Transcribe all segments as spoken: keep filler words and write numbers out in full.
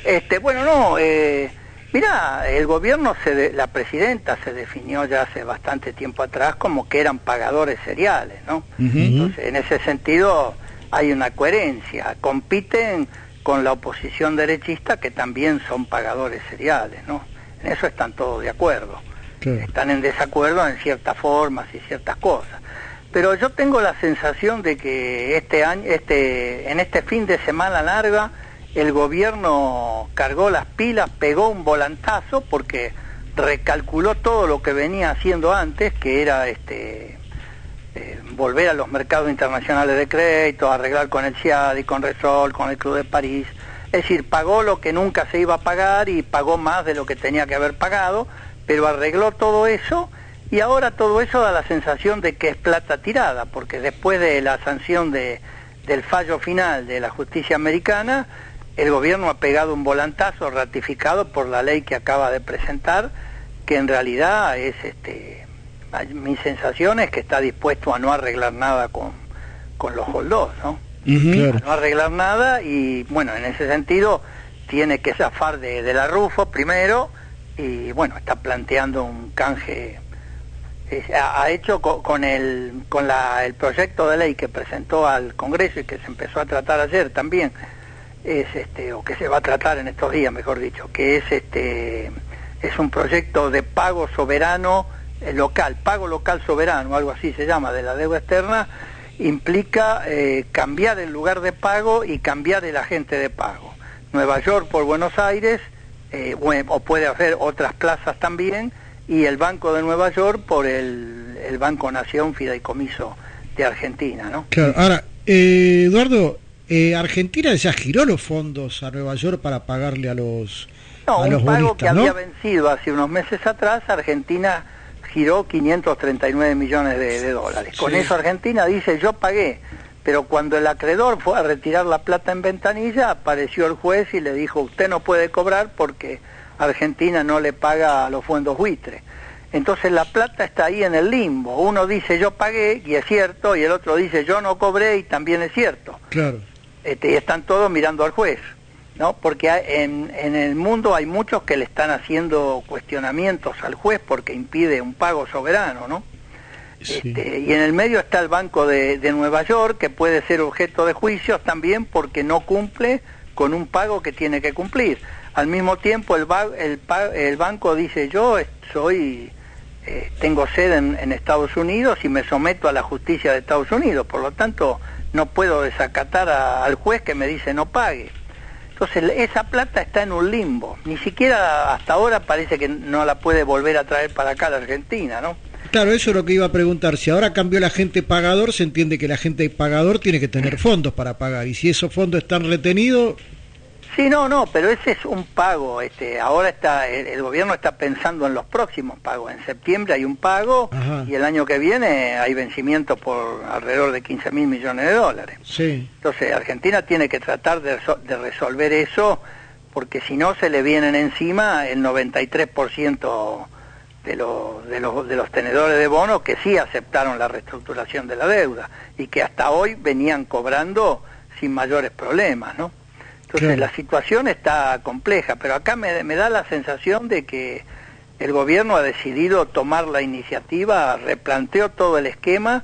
Este, bueno, no, eh, mirá, el gobierno, se de, la presidenta se definió ya hace bastante tiempo atrás como que eran pagadores seriales, ¿no? Uh-huh. Entonces, en ese sentido hay una coherencia, compiten con la oposición derechista que también son pagadores seriales, ¿no? En eso están todos de acuerdo. Claro. Están en desacuerdo en ciertas formas y ciertas cosas. Pero yo tengo la sensación de que este año, este, en este fin de semana larga, el gobierno cargó las pilas, pegó un volantazo porque recalculó todo lo que venía haciendo antes, que era este eh, volver a los mercados internacionales de crédito, arreglar con el CIADI, con Resol, con el Club de París. Es decir, pagó lo que nunca se iba a pagar y pagó más de lo que tenía que haber pagado, pero arregló todo eso y ahora todo eso da la sensación de que es plata tirada, porque después de la sanción de, del fallo final de la justicia americana, el gobierno ha pegado un volantazo ratificado por la ley que acaba de presentar, que en realidad es, este, mi sensación es que está dispuesto a no arreglar nada con, con los holdos, ¿no? Uh-huh. Claro. A no arreglar nada y, bueno, en ese sentido tiene que zafar de, de la Rufo primero y, bueno, está planteando un canje, eh, ha, ha hecho co, con, el, con la, el proyecto de ley que presentó al Congreso y que se empezó a tratar ayer también, es este o que se va a tratar en estos días, mejor dicho, que es este es un proyecto de pago soberano eh, local, pago local soberano, algo así se llama, de la deuda externa. Implica eh, cambiar el lugar de pago y cambiar el agente de pago. Nueva York por Buenos Aires, eh, o puede haber otras plazas también, y el Banco de Nueva York por el, el Banco Nación Fideicomiso de Argentina, ¿no? Claro, ahora, eh, Eduardo, Eh, Argentina ya giró los fondos a Nueva York para pagarle a los No, a un los pago bonistas, que ¿no? había vencido hace unos meses atrás, Argentina giró quinientos treinta y nueve millones de, de dólares. Con sí. eso Argentina dice, yo pagué, pero cuando el acreedor fue a retirar la plata en ventanilla, apareció el juez y le dijo, usted no puede cobrar porque Argentina no le paga a los fondos buitres. Entonces la plata está ahí en el limbo. Uno dice, yo pagué, y es cierto, y el otro dice, yo no cobré, y también es cierto. Claro. Este, y están todos mirando al juez, ¿no? Porque hay, en, en el mundo hay muchos que le están haciendo cuestionamientos al juez porque impide un pago soberano, ¿no? Sí. Este, y en el medio está el Banco de, de Nueva York, que puede ser objeto de juicios también porque no cumple con un pago que tiene que cumplir. Al mismo tiempo el, ba el, el banco dice, yo soy eh, tengo sede en, en Estados Unidos y me someto a la justicia de Estados Unidos, por lo tanto no puedo desacatar a, al juez que me dice no pague. Entonces esa plata está en un limbo, ni siquiera hasta ahora parece que no la puede volver a traer para acá a la Argentina, ¿no? Claro, eso es lo que iba a preguntar. Si ahora cambió el agente pagador, se entiende que el agente pagador tiene que tener fondos para pagar, y si esos fondos están retenidos... Sí, no, no, pero ese es un pago. Este, ahora está el, el gobierno está pensando en los próximos pagos. En septiembre hay un pago. Ajá. Y el año que viene hay vencimiento por alrededor de quince mil millones de dólares. Sí. Entonces Argentina tiene que tratar de, de resolver eso, porque si no se le vienen encima el noventa y tres por ciento de los, de los, de los tenedores de bonos que sí aceptaron la reestructuración de la deuda y que hasta hoy venían cobrando sin mayores problemas, ¿no? Entonces claro. La situación está compleja, pero acá me, me da la sensación de que el gobierno ha decidido tomar la iniciativa, replanteó todo el esquema,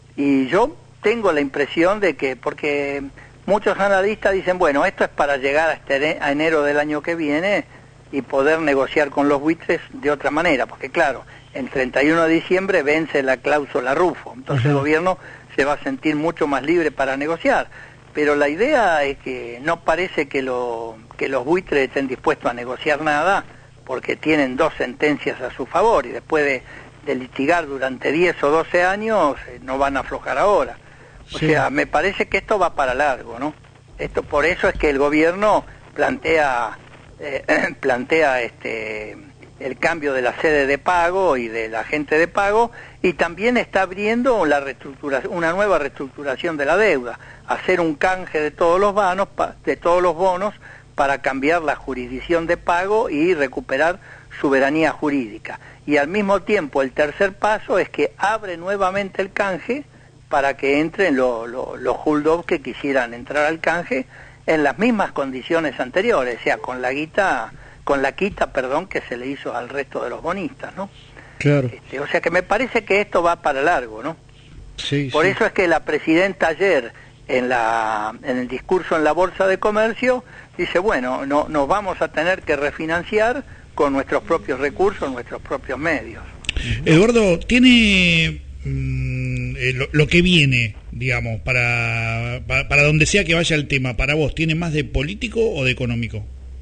y yo tengo la impresión de que, porque muchos analistas dicen, bueno, esto es para llegar a, este, a enero del año que viene y poder negociar con los buitres de otra manera, porque claro, el treinta y uno de diciembre vence la cláusula Rufo, entonces uh-huh. el gobierno se va a sentir mucho más libre para negociar. Pero la idea es que no parece que, lo, que los buitres estén dispuestos a negociar nada, porque tienen dos sentencias a su favor y después de, de litigar durante diez o doce años eh, no van a aflojar ahora. O sí. sea, me parece que esto va para largo, ¿no? Esto, por eso es que el gobierno plantea, eh, plantea este, el cambio de la sede de pago y del agente de pago, y también está abriendo la reestructuración, una nueva reestructuración de la deuda, hacer un canje de todos los bonos, de todos los bonos para cambiar la jurisdicción de pago y recuperar soberanía jurídica. Y al mismo tiempo el tercer paso es que abre nuevamente el canje para que entren los lo, lo holdovers que quisieran entrar al canje en las mismas condiciones anteriores, o sea, con la guita, con la quita, perdón, que se le hizo al resto de los bonistas, ¿no? Claro. Este, o sea que me parece que esto va para largo, ¿no? Sí, Por sí. eso es que la presidenta ayer, en la en el discurso en la Bolsa de Comercio, dice, bueno, no nos vamos a tener que refinanciar con nuestros propios recursos, nuestros propios medios. Eduardo, ¿tiene mmm, eh, lo, lo que viene, digamos, para, para, para donde sea que vaya el tema, para vos, tiene más de político o de económico?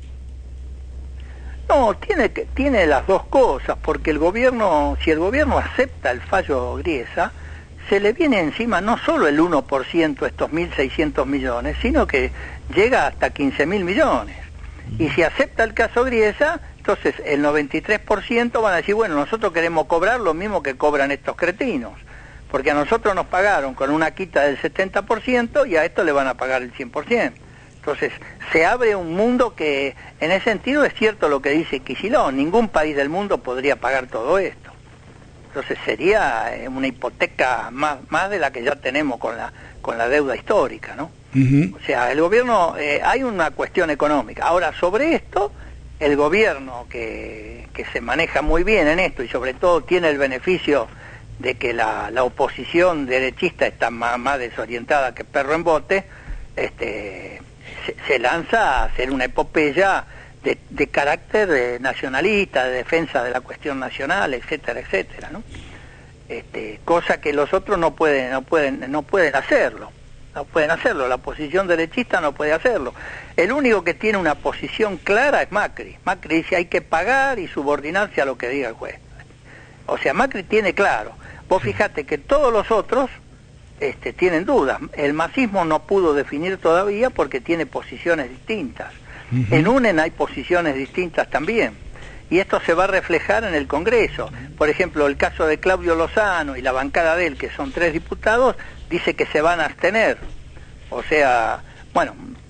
No, tiene que, tiene las dos cosas, porque el gobierno, si el gobierno acepta el fallo Griesa, se le viene encima no solo el uno por ciento, estos mil seiscientos millones, sino que llega hasta quince mil millones. Y si acepta el caso Griesa, entonces el noventa y tres por ciento van a decir, bueno, nosotros queremos cobrar lo mismo que cobran estos cretinos, porque a nosotros nos pagaron con una quita del setenta por ciento y a esto le van a pagar el cien por ciento. Entonces, se abre un mundo que, en ese sentido, es cierto lo que dice Kicillof, ningún país del mundo podría pagar todo esto. Entonces, sería una hipoteca más, más de la que ya tenemos con la, con la deuda histórica, ¿no? Uh-huh. O sea, el gobierno, eh, hay una cuestión económica. Ahora, sobre esto, el gobierno que, que se maneja muy bien en esto y sobre todo tiene el beneficio de que la, la oposición derechista está más, más desorientada que perro en bote, este... Se, se lanza a hacer una epopeya de, de carácter de nacionalista, de defensa de la cuestión nacional, etcétera, etcétera, ¿no? Este, cosa que los otros no pueden, no pueden, no pueden hacerlo, no pueden hacerlo. La oposición derechista no puede hacerlo. El único que tiene una posición clara es Macri. Macri dice hay que pagar y subordinarse a lo que diga el juez. O sea, Macri tiene claro. Vos fijate que todos los otros Este, tienen dudas. El masismo no pudo definir todavía porque tiene posiciones distintas. Uh-huh. En UNEN hay posiciones distintas también. Y esto se va a reflejar en el Congreso. Por ejemplo, el caso de Claudio Lozano y la bancada de él, que son tres diputados, dice que se van a abstener. O sea, bueno,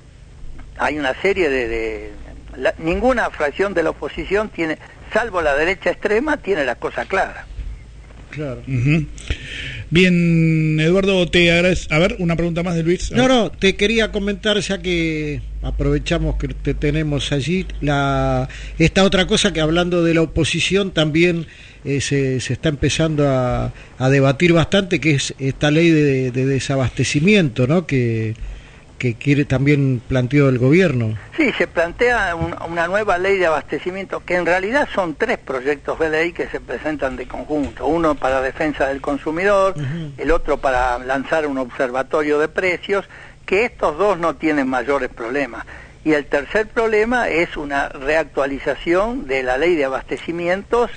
hay una serie de... de la, ninguna fracción de la oposición tiene, salvo la derecha extrema, tiene la cosa clara. Claro. Uh-huh. Bien, Eduardo, te agradezco. A ver, una pregunta más de Luis. No, no, te quería comentar, ya que aprovechamos que te tenemos allí, la esta otra cosa que hablando de la oposición también eh, se, se está empezando a, a debatir bastante, que es esta ley de, de desabastecimiento, ¿no? Que, que quiere también planteó el gobierno. Sí, se plantea un, una nueva ley de abastecimiento, que en realidad son tres proyectos de ley que se presentan de conjunto. Uno para defensa del consumidor, uh-huh. el otro para lanzar un observatorio de precios, que estos dos no tienen mayores problemas. Y el tercer problema es una reactualización de la ley de abastecimientos,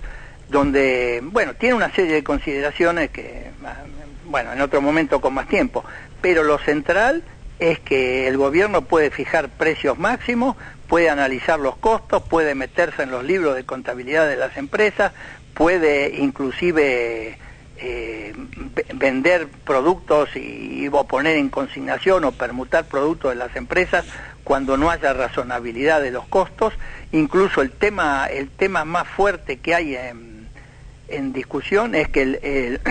donde, bueno, tiene una serie de consideraciones que, bueno, en otro momento con más tiempo, pero lo central es que el gobierno puede fijar precios máximos, puede analizar los costos, puede meterse en los libros de contabilidad de las empresas, puede inclusive eh, vender productos y, y poner en consignación o permutar productos de las empresas cuando no haya razonabilidad de los costos. Incluso el tema el tema más fuerte que hay en, en discusión es que el, el,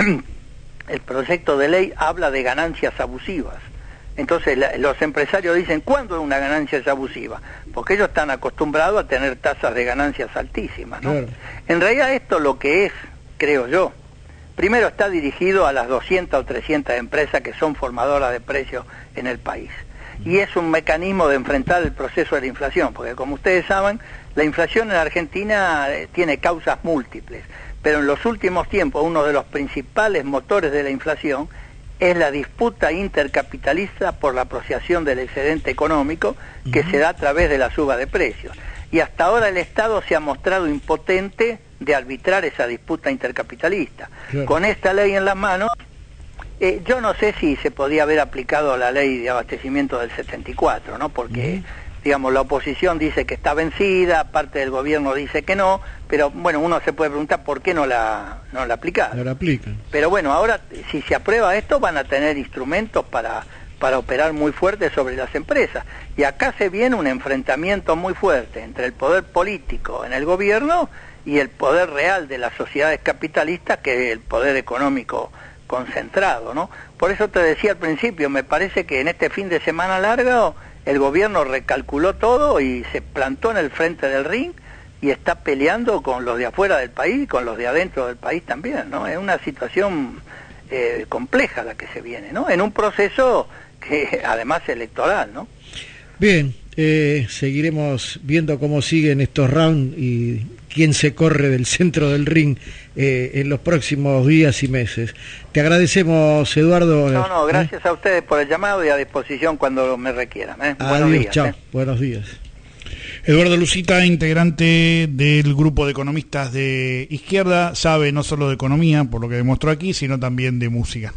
el proyecto de ley habla de ganancias abusivas. Entonces la, los empresarios dicen, ¿cuándo es una ganancia es abusiva? Porque ellos están acostumbrados a tener tasas de ganancias altísimas, ¿no? Claro. En realidad esto lo que es, creo yo, primero está dirigido a las doscientas o trescientas empresas que son formadoras de precios en el país. Y es un mecanismo de enfrentar el proceso de la inflación, porque como ustedes saben, la inflación en Argentina tiene causas múltiples, pero en los últimos tiempos uno de los principales motores de la inflación es la disputa intercapitalista por la apreciación del excedente económico que uh-huh. se da a través de la suba de precios. Y hasta ahora el Estado se ha mostrado impotente de arbitrar esa disputa intercapitalista. Claro. Con esta ley en las manos, eh, yo no sé si se podía haber aplicado la ley de abastecimiento del setenta y cuatro, ¿no? Porque... Uh-huh. digamos, la oposición dice que está vencida, parte del gobierno dice que no, pero bueno, uno se puede preguntar por qué no la no la aplicaron. No la aplican. Pero bueno, ahora si se aprueba esto van a tener instrumentos para para operar muy fuerte sobre las empresas. Y acá se viene un enfrentamiento muy fuerte entre el poder político en el gobierno y el poder real de las sociedades capitalistas, que es el poder económico concentrado, ¿no? Por eso te decía al principio, me parece que en este fin de semana largo el gobierno recalculó todo y se plantó en el frente del ring y está peleando con los de afuera del país y con los de adentro del país también, ¿no? Es una situación eh, compleja la que se viene, ¿no? En un proceso que además electoral, ¿no? Bien, eh, seguiremos viendo cómo siguen estos rounds y quién se corre del centro del ring eh, en los próximos días y meses. Te agradecemos, Eduardo. No, no, gracias ¿eh? a ustedes por el llamado y a disposición cuando me requieran. ¿eh? Adiós, Buenos días. Chao, ¿eh? buenos días. Eduardo Lucita, integrante del grupo de economistas de izquierda, sabe no solo de economía, por lo que demostró aquí, sino también de música.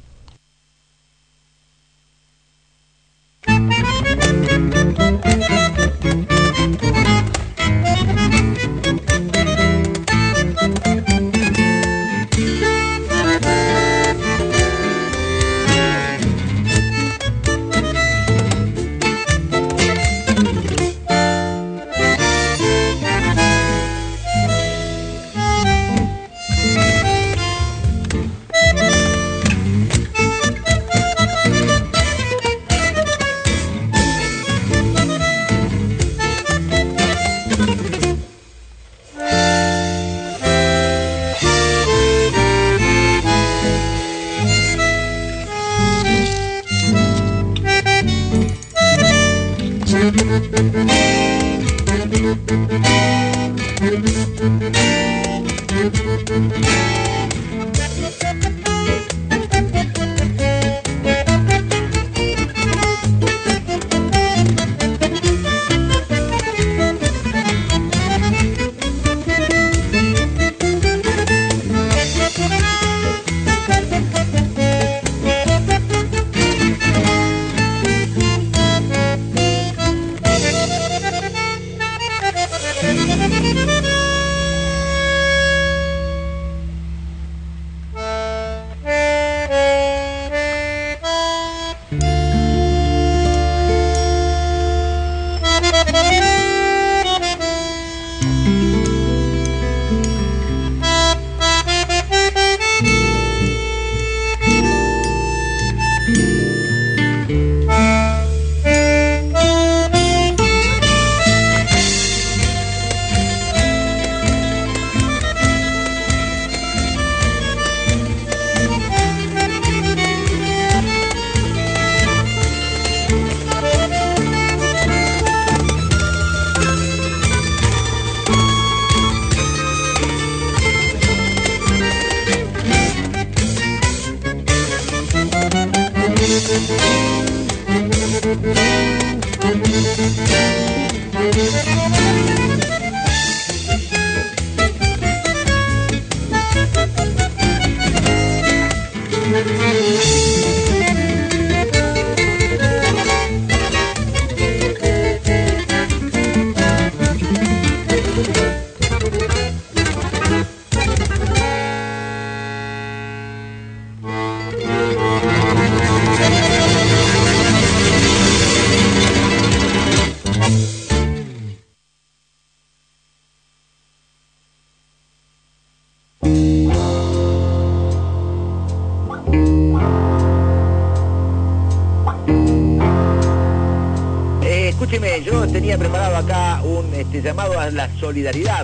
Escúcheme, yo tenía preparado acá un este, llamado a la solidaridad.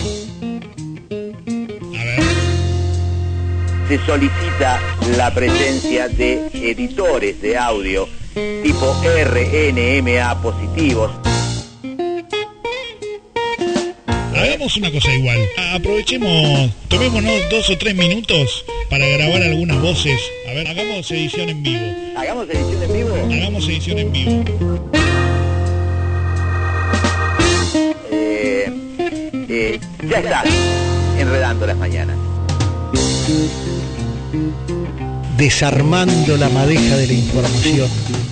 A ver. Se solicita la presencia de editores de audio tipo R N M A positivos. Hagamos una cosa igual. Aprovechemos, tomémonos dos o tres minutos para grabar algunas voces. A ver, hagamos edición en vivo. ¿Hagamos edición en vivo? Hagamos edición en vivo. Eh, eh, ya está, enredando las mañanas. Desarmando la madeja de la información.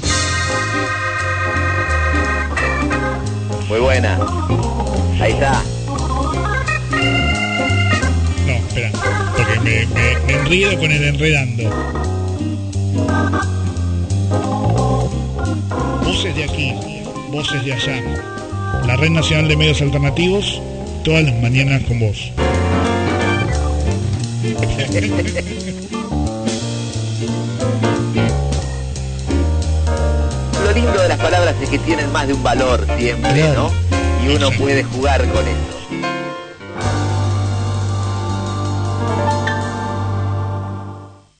Muy buena. Ahí está. No, espera, porque me, me, me enredo con el enredando. Voces de aquí, voces de allá. La Red Nacional de Medios Alternativos, todas las mañanas con vos. Lo lindo lindo de las palabras es que tienen más de un valor siempre, claro. ¿no? Y uno puede jugar con eso.